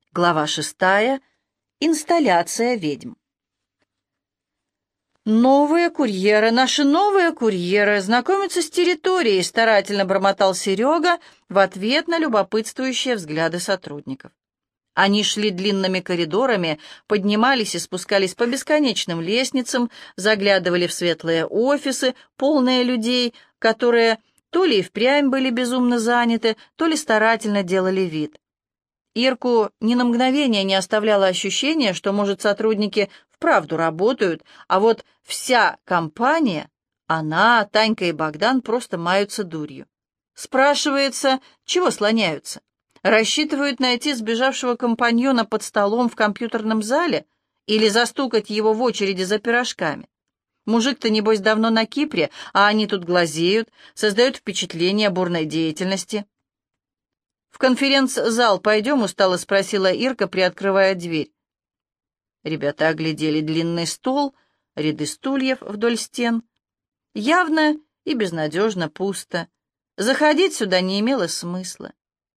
Глава 6. Инсталляция ведьм. «Новые курьеры, наши новые курьеры, знакомятся с территорией», — старательно бормотал Серега в ответ на любопытствующие взгляды сотрудников. Они шли длинными коридорами, поднимались и спускались по бесконечным лестницам, заглядывали в светлые офисы, полные людей, которые то ли и впрямь были безумно заняты, то ли старательно делали вид. Ирку ни на мгновение не оставляло ощущение, что, может, сотрудники вправду работают, а вот вся компания, она, Танька и Богдан, просто маются дурью. Спрашивается, чего слоняются? Рассчитывают найти сбежавшего компаньона под столом в компьютерном зале или застукать его в очереди за пирожками? Мужик-то, небось, давно на Кипре, а они тут глазеют, создают впечатление бурной деятельности. «В конференц-зал пойдем?» — устало спросила Ирка, приоткрывая дверь. Ребята оглядели длинный стол, ряды стульев вдоль стен. Явно и безнадежно пусто. Заходить сюда не имело смысла.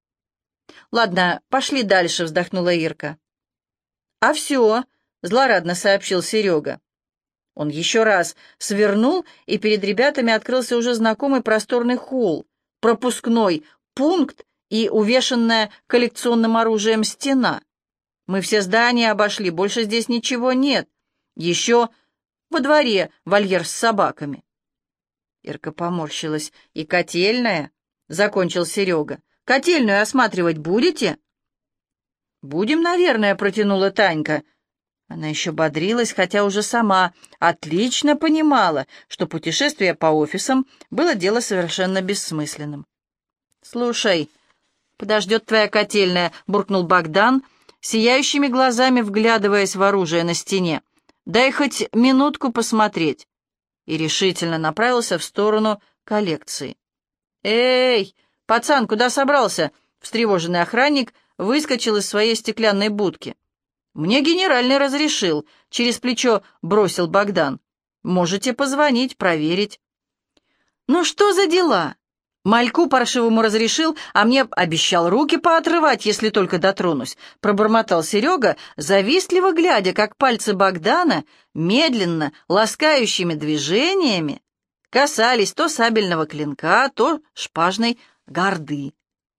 «Ладно, пошли дальше», — вздохнула Ирка. «А все», — злорадно сообщил Серега. Он еще раз свернул, и перед ребятами открылся уже знакомый просторный холл, пропускной пункт и увешанная коллекционным оружием стена. Мы все здания обошли, больше здесь ничего нет. Еще во дворе вольер с собаками. Ирка поморщилась. «И котельная?» — закончил Серега. «Котельную осматривать будете?» «Будем, наверное», — протянула Танька. Она еще бодрилась, хотя уже сама отлично понимала, что путешествие по офисам было дело совершенно бессмысленным. «Слушай, подождет твоя котельная», — буркнул Богдан, сияющими глазами вглядываясь в оружие на стене. «Дай хоть минутку посмотреть». И решительно направился в сторону коллекции. «Эй, пацан, куда собрался?» — встревоженный охранник выскочил из своей стеклянной будки. «Мне генеральный разрешил», — через плечо бросил Богдан. «Можете позвонить, проверить». «Ну что за дела? Мальку паршивому разрешил, а мне обещал руки поотрывать, если только дотронусь», — пробормотал Серега, завистливо глядя, как пальцы Богдана медленно, ласкающими движениями касались то сабельного клинка, то шпажной горды.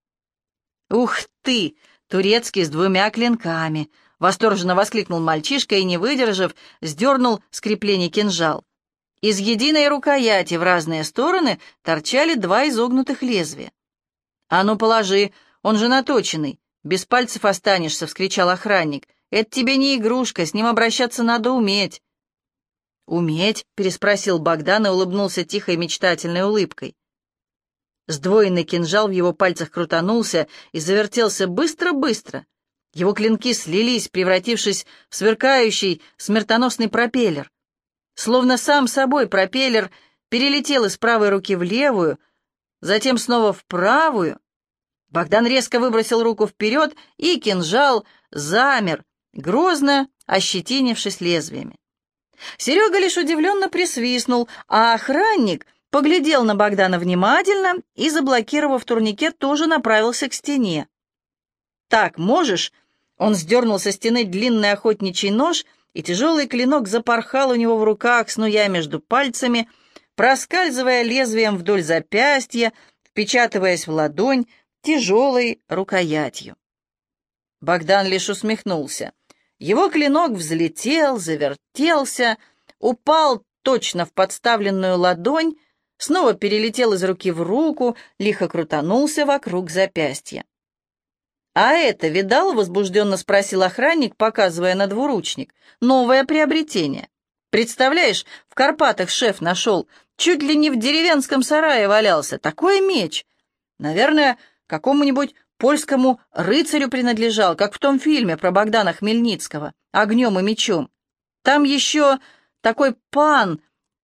«Ух ты! Турецкий с 2 клинками!» — восторженно воскликнул мальчишка и, не выдержав, сдернул с креплений кинжал. Из единой рукояти в разные стороны торчали 2 изогнутых лезвия. «А ну, положи, он же наточенный, без пальцев останешься», — вскричал охранник. «Это тебе не игрушка, с ним обращаться надо уметь». «Уметь?» — переспросил Богдан и улыбнулся тихой мечтательной улыбкой. Сдвоенный кинжал в его пальцах крутанулся и завертелся быстро-быстро. Его клинки слились, превратившись в сверкающий смертоносный пропеллер. Словно сам собой пропеллер перелетел из правой руки в левую, затем снова в правую. Богдан резко выбросил руку вперед, и кинжал замер, грозно ощетинившись лезвиями. Серега лишь удивленно присвистнул, а охранник поглядел на Богдана внимательно и, заблокировав турникет, тоже направился к стене. «Так, можешь?» Он сдернул со стены длинный охотничий нож, и тяжелый клинок запорхал у него в руках, снуя между пальцами, проскальзывая лезвием вдоль запястья, впечатываясь в ладонь тяжелой рукоятью. Богдан лишь усмехнулся. Его клинок взлетел, завертелся, упал точно в подставленную ладонь, снова перелетел из руки в руку, лихо крутанулся вокруг запястья. «А это видал?» — возбужденно спросил охранник, показывая на двуручник. «Новое приобретение. Представляешь, в Карпатах шеф нашел, чуть ли не в деревенском сарае валялся. Такой меч! Наверное, какому-нибудь польскому рыцарю принадлежал, как в том фильме про Богдана Хмельницкого «Огнем и мечом». Там еще такой пан,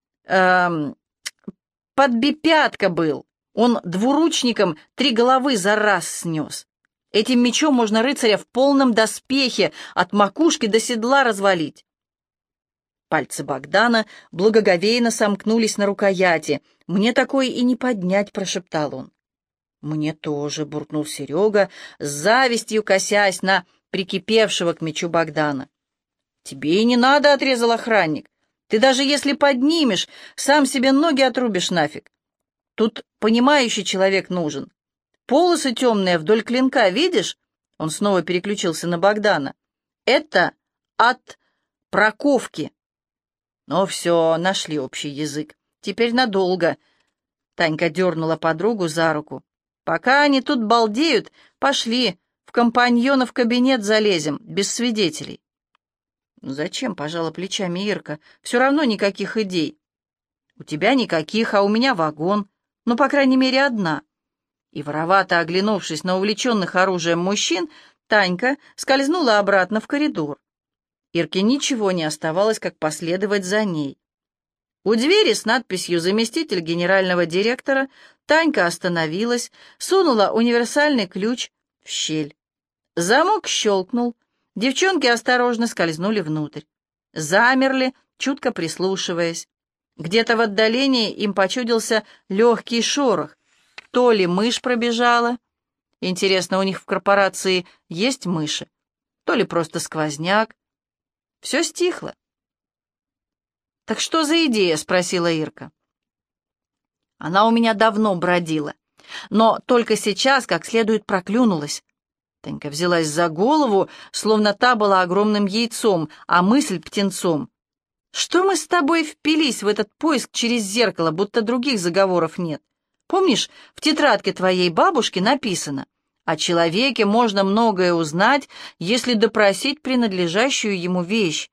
подбипятка был. Он двуручником 3 головы за раз снес. Этим мечом можно рыцаря в полном доспехе от макушки до седла развалить». Пальцы Богдана благоговейно сомкнулись на рукояти. «Мне такой и не поднять», — прошептал он. «Мне тоже», — буркнул Серега, с завистью косясь на прикипевшего к мечу Богдана. «Тебе и не надо», — отрезал охранник. «Ты даже если поднимешь, сам себе ноги отрубишь нафиг. Тут понимающий человек нужен. Полосы темные вдоль клинка, видишь?» Он снова переключился на Богдана. «Это от проковки». «Ну все, нашли общий язык. Теперь надолго». Танька дернула подругу за руку. «Пока они тут балдеют, пошли, в компаньонов кабинет залезем, без свидетелей». «Зачем?» — пожала плечами Ирка. «Все равно никаких идей». «У тебя никаких, а у меня вагон. Ну, по крайней мере, одна». И воровато оглянувшись на увлеченных оружием мужчин, Танька скользнула обратно в коридор. Ирке ничего не оставалось, как последовать за ней. У двери с надписью «Заместитель генерального директора» Танька остановилась, сунула универсальный ключ в щель. Замок щелкнул, девчонки осторожно скользнули внутрь. Замерли, чутко прислушиваясь. Где-то в отдалении им почудился легкий шорох. То ли мышь пробежала. Интересно, у них в корпорации есть мыши? То ли просто сквозняк. Все стихло. «Так что за идея?» — спросила Ирка. «Она у меня давно бродила, но только сейчас как следует проклюнулась». Танька взялась за голову, словно та была огромным яйцом, а мысль — птенцом. «Что мы с тобой впились в этот поиск через зеркало, будто других заговоров нет? Помнишь, в тетрадке твоей бабушки написано: о человеке можно многое узнать, если допросить принадлежащую ему вещь».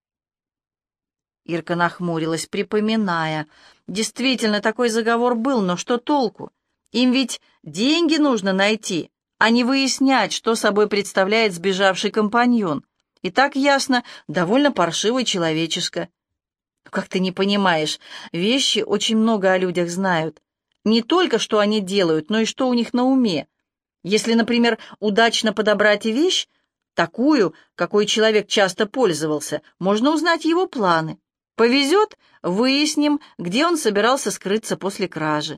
Ирка нахмурилась, припоминая. Действительно, такой заговор был, но что толку? Им ведь деньги нужно найти, а не выяснять, что собой представляет сбежавший компаньон. И так ясно, довольно паршиво и человеческо. Как ты не понимаешь, вещи очень много о людях знают. Не только, что они делают, но и что у них на уме. Если, например, удачно подобрать вещь, такую, какой человек часто пользовался, можно узнать его планы. Повезет, выясним, где он собирался скрыться после кражи.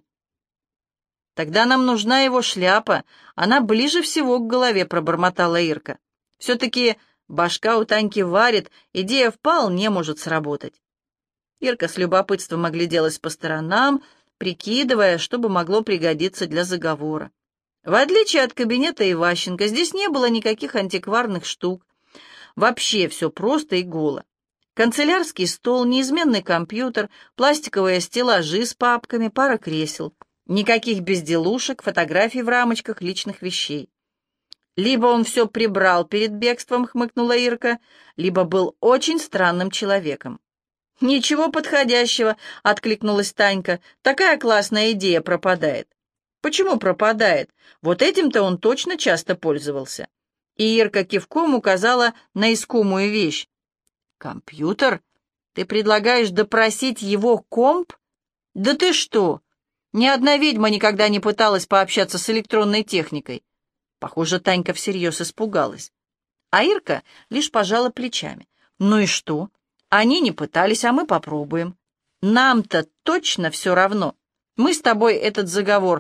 «Тогда нам нужна его шляпа, она ближе всего к голове», — пробормотала Ирка. «Все-таки башка у Таньки варит, идея вполне может сработать». Ирка с любопытством огляделась по сторонам, прикидывая, что бы могло пригодиться для заговора. В отличие от кабинета Иващенко, здесь не было никаких антикварных штук. Вообще все просто и голо. Канцелярский стол, неизменный компьютер, пластиковые стеллажи с папками, пара кресел. Никаких безделушек, фотографий в рамочках личных вещей. «Либо он все прибрал перед бегством», — хмыкнула Ирка, «либо был очень странным человеком». «Ничего подходящего», — откликнулась Танька. «Такая классная идея пропадает». «Почему пропадает? Вот этим-то он точно часто пользовался». И Ирка кивком указала на искомую вещь. «Компьютер? Ты предлагаешь допросить его комп? Да ты что? Ни одна ведьма никогда не пыталась пообщаться с электронной техникой». Похоже, Танька всерьез испугалась. А Ирка лишь пожала плечами. «Ну и что? Они не пытались, а мы попробуем. Нам-то точно все равно. Мы с тобой этот заговор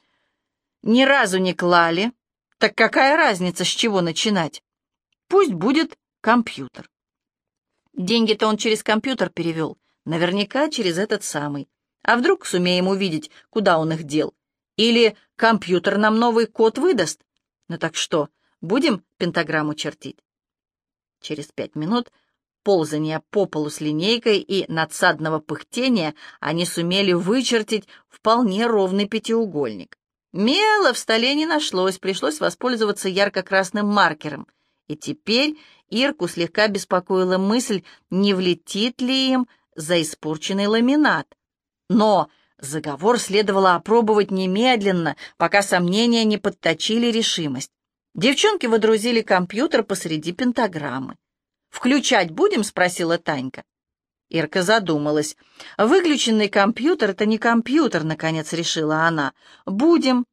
ни разу не клали. Так какая разница, с чего начинать? Пусть будет компьютер». Деньги-то он через компьютер перевел, наверняка через этот самый. А вдруг сумеем увидеть, куда он их дел? Или компьютер нам новый код выдаст? Ну так что, будем пентаграмму чертить? Через 5 минут ползания по полу с линейкой и надсадного пыхтения они сумели вычертить вполне ровный пятиугольник. Мела в столе не нашлось, пришлось воспользоваться ярко-красным маркером. И теперь Ирку слегка беспокоила мысль, не влетит ли им за испорченный ламинат. Но заговор следовало опробовать немедленно, пока сомнения не подточили решимость. Девчонки водрузили компьютер посреди пентаграммы. «Включать будем?» — спросила Танька. Ирка задумалась. «Выключенный компьютер — это не компьютер», — наконец решила она. «Будем».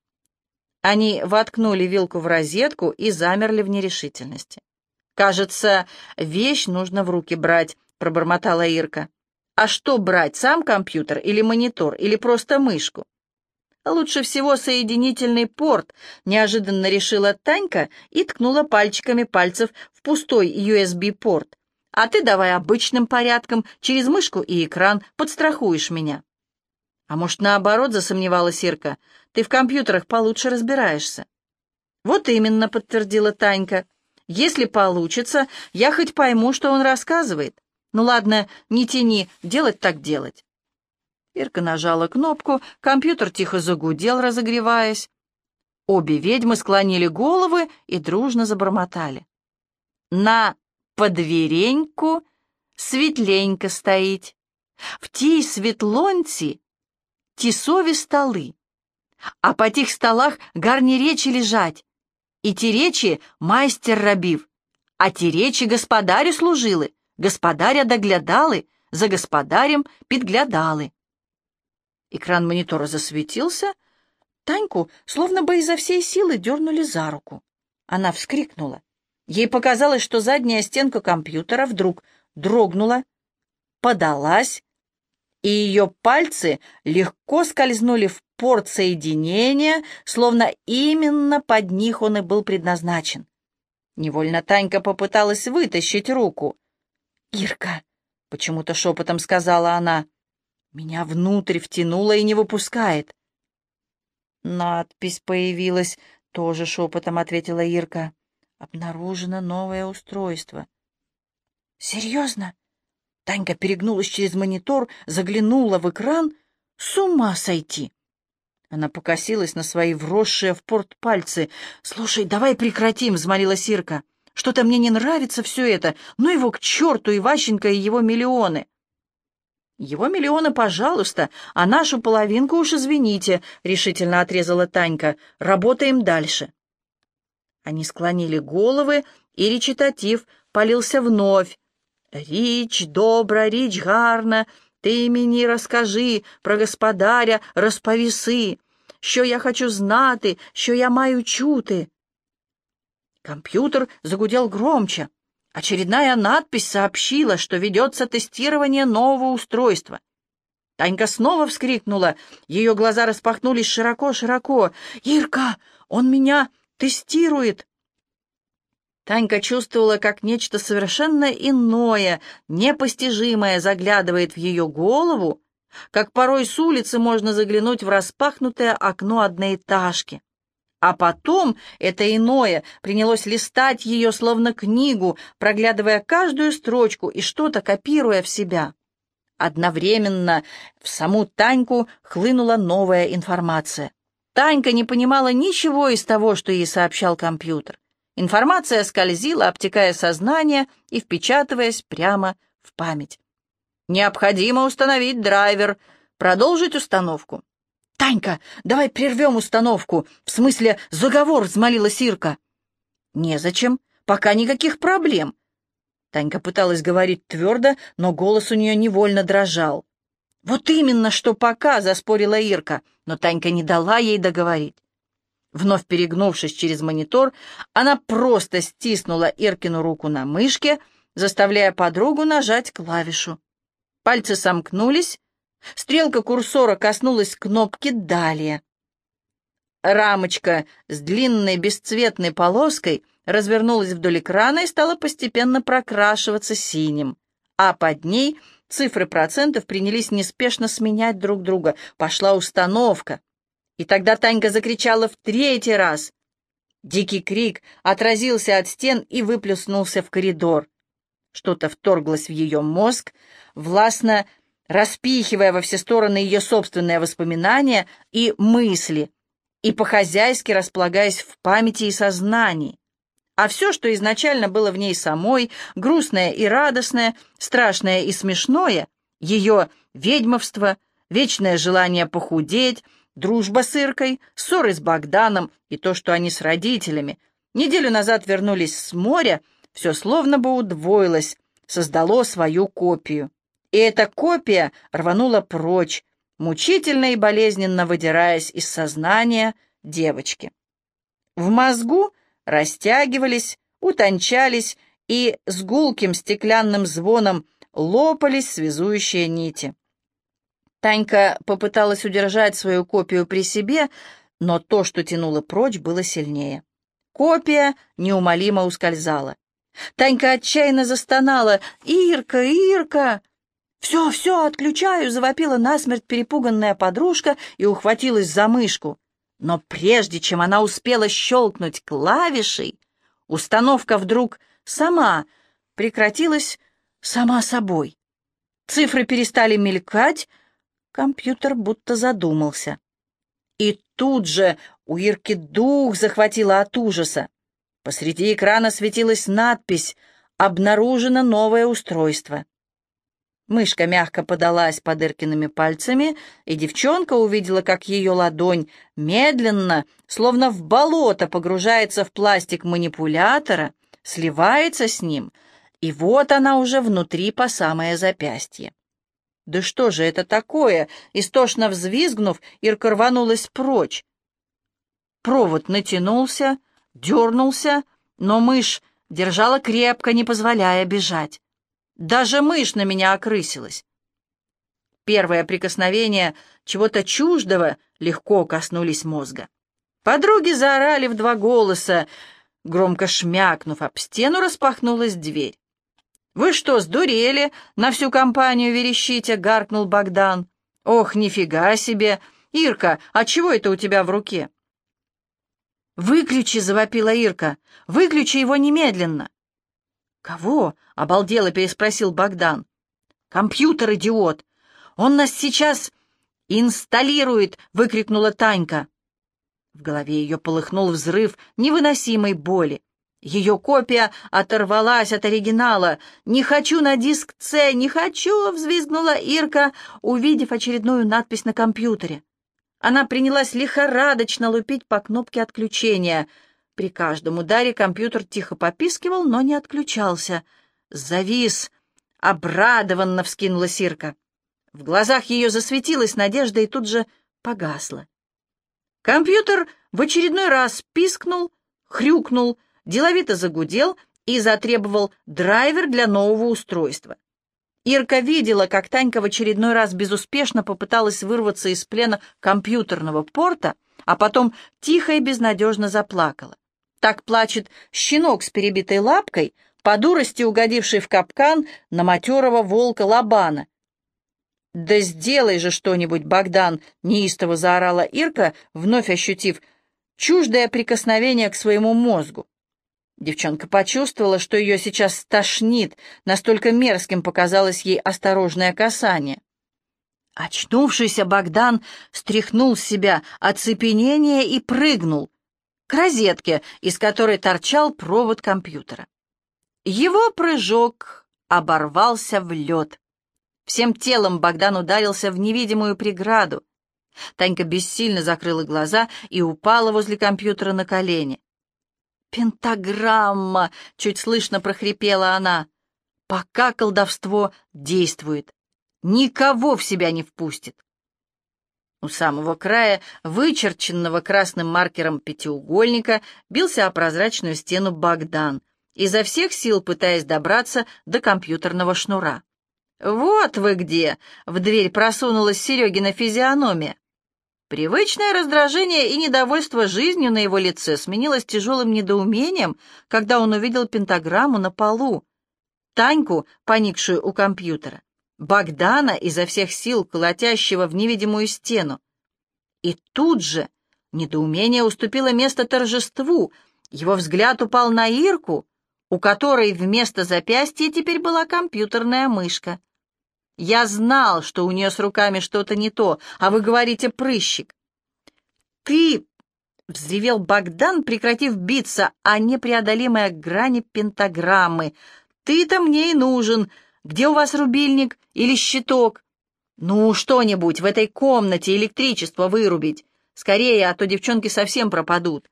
Они воткнули вилку в розетку и замерли в нерешительности. «Кажется, вещь нужно в руки брать», — пробормотала Ирка. «А что брать, сам компьютер или монитор, или просто мышку?» Лучше всего соединительный порт, неожиданно решила Танька и ткнула пальчиками пальцев в пустой USB-порт. А ты давай обычным порядком, через мышку и экран, подстрахуешь меня. А может, наоборот, засомневалась Ирка, ты в компьютерах получше разбираешься. Вот именно, подтвердила Танька. Если получится, я хоть пойму, что он рассказывает. Ну ладно, не тяни, делать так делать. Ирка нажала кнопку, компьютер тихо загудел, разогреваясь. Обе ведьмы склонили головы и дружно забормотали. На подвереньку светленько стоить, в тій светлонці тісові столы, а по тих столах гарні речі лежать, і ті речі майстер робив, а ті речі господарю служили, господаря доглядали, за господарем підглядали. Экран монитора засветился. Таньку словно бы изо всей силы дернули за руку. Она вскрикнула. Ей показалось, что задняя стенка компьютера вдруг дрогнула, подалась, и ее пальцы легко скользнули в порт соединения, словно именно под них он и был предназначен. Невольно Танька попыталась вытащить руку. «Ирка!» — почему-то шепотом сказала она. «Меня внутрь втянуло и не выпускает». «Надпись появилась», — тоже шепотом ответила Ирка. «Обнаружено новое устройство». «Серьезно?» Танька перегнулась через монитор, заглянула в экран. «С ума сойти!» Она покосилась на свои вросшие в порт пальцы. «Слушай, давай прекратим», — взмолилась Ирка. «Что-то мне не нравится все это. Ну его к черту, Иващенко и его миллионы». «Его миллионы, пожалуйста, а нашу половинку уж извините», — решительно отрезала Танька. «Работаем дальше». Они склонили головы, и речитатив полился вновь. «Річ добра, річ гарна, ти мені розкажи, про господаря розповіси, що я хочу знати, що я маю чути». Компьютер загудел громче. Очередная надпись сообщила, что ведется тестирование нового устройства. Танька снова вскрикнула. Ее глаза распахнулись широко-широко. «Ирка, он меня тестирует!» Танька чувствовала, как нечто совершенно иное, непостижимое заглядывает в ее голову, как порой с улицы можно заглянуть в распахнутое окно одноэтажки. А потом это иное принялось листать ее словно книгу, проглядывая каждую строчку и что-то копируя в себя. Одновременно в саму Таньку хлынула новая информация. Танька не понимала ничего из того, что ей сообщал компьютер. Информация скользила, обтекая сознание и впечатываясь прямо в память. «Необходимо установить драйвер, продолжить установку». «Танька, давай прервем установку, в смысле заговор», — взмолилась Ирка. «Незачем, пока никаких проблем». Танька пыталась говорить твердо, но голос у нее невольно дрожал. «Вот именно, что пока», — заспорила Ирка, но Танька не дала ей договорить. Вновь перегнувшись через монитор, она просто стиснула Иркину руку на мышке, заставляя подругу нажать клавишу. Пальцы сомкнулись, стрелка курсора коснулась кнопки «Далее». Рамочка с длинной бесцветной полоской развернулась вдоль экрана и стала постепенно прокрашиваться синим, а под ней цифры процентов принялись неспешно сменять друг друга. Пошла установка. И тогда Танька закричала в третий раз. Дикий крик отразился от стен и выплеснулся в коридор. Что-то вторглось в ее мозг, властно распихивая во все стороны ее собственные воспоминания и мысли, и по-хозяйски располагаясь в памяти и сознании. А все, что изначально было в ней самой, грустное и радостное, страшное и смешное, ее ведьмовство, вечное желание похудеть, дружба с Иркой, ссоры с Богданом и то, что они с родителями неделю назад вернулись с моря, все словно бы удвоилось, создало свою копию. И эта копия рванула прочь, мучительно и болезненно выдираясь из сознания девочки. В мозгу растягивались, утончались и с гулким стеклянным звоном лопались связующие нити. Танька попыталась удержать свою копию при себе, но то, что тянуло прочь, было сильнее. Копия неумолимо ускользала. Танька отчаянно застонала. «Ирка, Ирка!» «Все, все, отключаю!» — завопила насмерть перепуганная подружка и ухватилась за мышку. Но прежде чем она успела щелкнуть клавишей, установка вдруг сама прекратилась сама собой. Цифры перестали мелькать, компьютер будто задумался. И тут же у Ирки дух захватило от ужаса. Посреди экрана светилась надпись «Обнаружено новое устройство». Мышка мягко подалась под Иркиными пальцами, и девчонка увидела, как ее ладонь медленно, словно в болото, погружается в пластик манипулятора, сливается с ним, и вот она уже внутри по самое запястье. «Да что же это такое?» Истошно взвизгнув, Ирка рванулась прочь. Провод натянулся, дернулся, но мышь держала крепко, не позволяя бежать. Даже мышь на меня окрысилась. Первое прикосновение чего-то чуждого легко коснулись мозга. Подруги заорали в два голоса. Громко шмякнув об стену, распахнулась дверь. «Вы что, сдурели? На всю компанию верещите!» — гаркнул Богдан. «Ох, нифига себе! Ирка, а чего это у тебя в руке?» «Выключи!» — завопила Ирка. «Выключи его немедленно!» «Кого?» — обалдело переспросил Богдан. «Компьютер, идиот! Он нас сейчас инсталирует!» — выкрикнула Танька. В голове ее полыхнул взрыв невыносимой боли. Ее копия оторвалась от оригинала. «Не хочу на диск С! Не хочу!» — взвизгнула Ирка, увидев очередную надпись на компьютере. Она принялась лихорадочно лупить по кнопке отключения. При каждом ударе компьютер тихо попискивал, но не отключался. «Завис!» — обрадованно вскинулась Ирка. В глазах ее засветилась надежда и тут же погасла. Компьютер в очередной раз пискнул, хрюкнул, деловито загудел и затребовал драйвер для нового устройства. Ирка видела, как Танька в очередной раз безуспешно попыталась вырваться из плена компьютерного порта, а потом тихо и безнадежно заплакала. Так плачет щенок с перебитой лапкой, по дурости угодивший в капкан на матерого волка Лобана. «Да сделай же что-нибудь, Богдан!» — неистово заорала Ирка, вновь ощутив чуждое прикосновение к своему мозгу. Девчонка почувствовала, что ее сейчас стошнит, настолько мерзким показалось ей осторожное касание. Очнувшийся Богдан стряхнул с себя оцепенение и прыгнул к розетке, из которой торчал провод компьютера. Его прыжок оборвался в лед. Всем телом Богдан ударился в невидимую преграду. Танька бессильно закрыла глаза и упала возле компьютера на колени. «Пентаграмма!» — чуть слышно прохрипела она. «Пока колдовство действует, никого в себя не впустит». У самого края, вычерченного красным маркером пятиугольника, бился о прозрачную стену Богдан, изо всех сил пытаясь добраться до компьютерного шнура. «Вот вы где!» — в дверь просунулась Серегина физиономия. Привычное раздражение и недовольство жизнью на его лице сменилось тяжелым недоумением, когда он увидел пентаграмму на полу, Таньку, поникшую у компьютера, Богдана, изо всех сил колотящего в невидимую стену. И тут же недоумение уступило место торжеству. Его взгляд упал на Ирку, у которой вместо запястья теперь была компьютерная мышка. «Я знал, что у нее с руками что-то не то, а вы говорите прыщик». «Ты!» — взревел Богдан, прекратив биться о непреодолимой грани пентаграммы. «Ты-то мне и нужен. Где у вас рубильник или щиток? Ну, что-нибудь в этой комнате электричество вырубить. Скорее, а то девчонки совсем пропадут».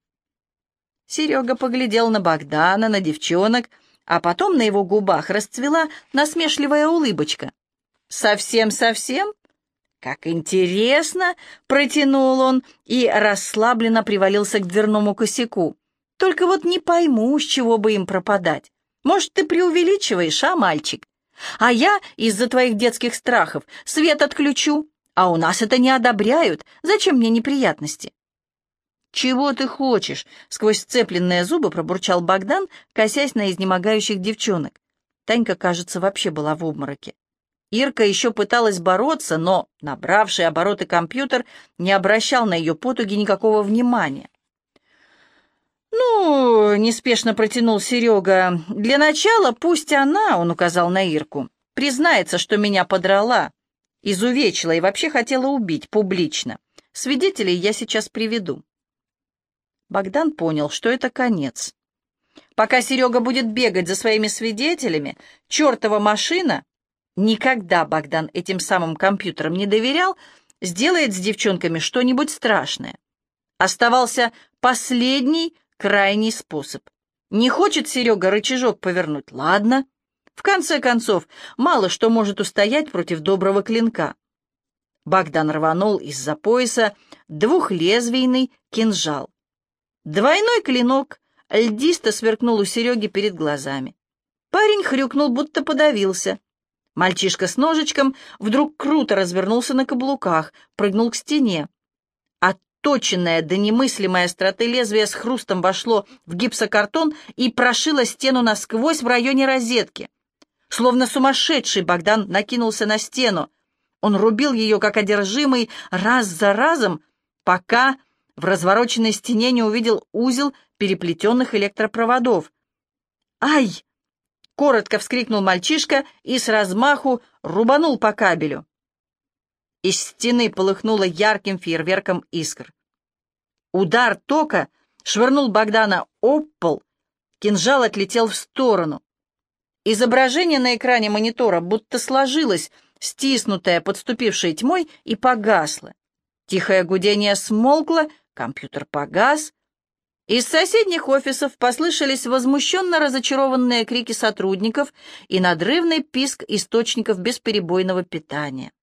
Серега поглядел на Богдана, на девчонок, а потом на его губах расцвела насмешливая улыбочка. «Совсем-совсем? Как интересно!» — протянул он и расслабленно привалился к дверному косяку. «Только вот не пойму, с чего бы им пропадать. Может, ты преувеличиваешь, а, мальчик? А я из-за твоих детских страхов свет отключу, а у нас это не одобряют. Зачем мне неприятности?» «Чего ты хочешь?» — сквозь сцепленные зубы пробурчал Богдан, косясь на изнемогающих девчонок. Танька, кажется, вообще была в обмороке. Ирка еще пыталась бороться, но набравший обороты компьютер не обращал на ее потуги никакого внимания. «Ну, — неспешно протянул Серега, — для начала пусть она, — он указал на Ирку, — признается, что меня подрала, изувечила и вообще хотела убить публично. Свидетелей я сейчас приведу». Богдан понял, что это конец. Пока Серега будет бегать за своими свидетелями, чертова машина, никогда Богдан этим самым компьютерам не доверял, сделает с девчонками что-нибудь страшное. Оставался последний, крайний способ. Не хочет Серега рычажок повернуть? Ладно. В конце концов, мало что может устоять против доброго клинка. Богдан рванул из-за пояса двухлезвийный кинжал. Двойной клинок льдисто сверкнул у Сереги перед глазами. Парень хрюкнул, будто подавился. Мальчишка с ножичком вдруг круто развернулся на каблуках, прыгнул к стене. Отточенное до немыслимой остроты лезвие с хрустом вошло в гипсокартон и прошило стену насквозь в районе розетки. Словно сумасшедший, Богдан накинулся на стену. Он рубил ее, как одержимый, раз за разом, пока в развороченной стене не увидел узел переплетенных электропроводов. «Ай!» — коротко вскрикнул мальчишка и с размаху рубанул по кабелю. Из стены полыхнуло ярким фейерверком искр. Удар тока швырнул Богдана об пол, кинжал отлетел в сторону. Изображение на экране монитора будто сложилось, стиснутое подступившей тьмой, и погасло. Тихое гудение смолкло, компьютер погас. Из соседних офисов послышались возмущенно разочарованные крики сотрудников и надрывный писк источников бесперебойного питания.